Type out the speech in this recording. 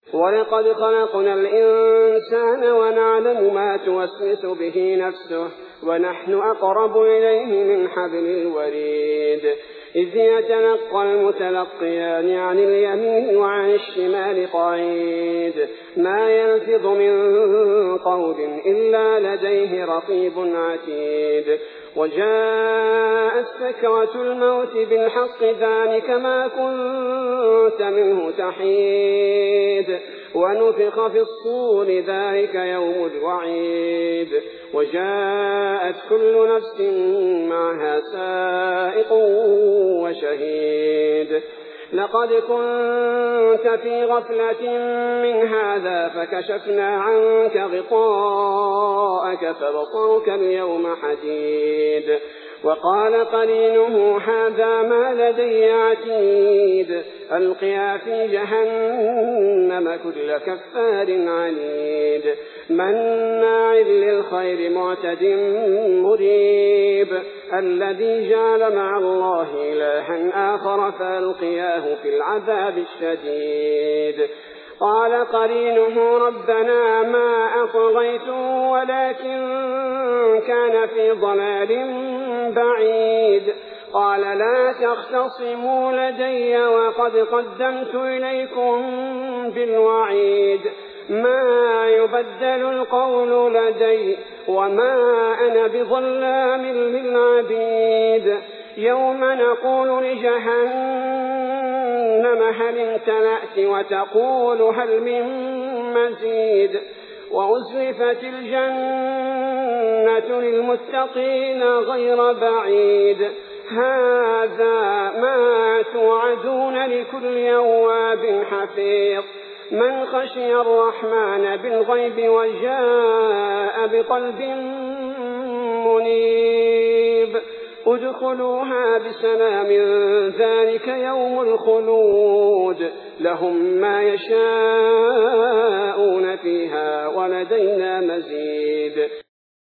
ولقد خلقنا الإنسان ونعلم ما توسوس به نفسه ونحن أقرب إليه من حبل الوريد إذ يتلقى المتلقيان عن اليمين وعن الشمال قعيد ما يلفظ من قول إلا لديه رقيب عتيد وجاءت سكرة الموت بالحق ذلك ما كنت منه تحيد ونفخ في الصور ذلك يوم الوعيد وجاءت كل نفس معها سائق وشهيد لقد كنت في غفلة من هذا فكشفنا عنك غطاءك فبصرك اليوم حديد وقال قرينه هذا ما لدي عتيد ألقيا في جهنم كل كفار عنيد مناع للخير معتد مريب الذي جعل مع الله إلها آخر فألقياه في العذاب الشديد قال قرينه ربنا ما أطغيته ولكن كان في ضلال بعيد قال لا تختصموا لدي وقد قدمت إليكم بالوعيد ما يبدل القول لدي وما أنا بظلام للعبيد يوم نقول لجهنم هل امتلأت وتقول هل من مزيد وأزلفت الجنة للمتقين غير بعيد هذا ما توعدون لكل أواب حفيظ من خشي الرحمن بالغيب وجاء بقلب منيب ادخلوها بسلام ذلك يوم الخلود لهم ما يشاءون فيها ولدينا مزيد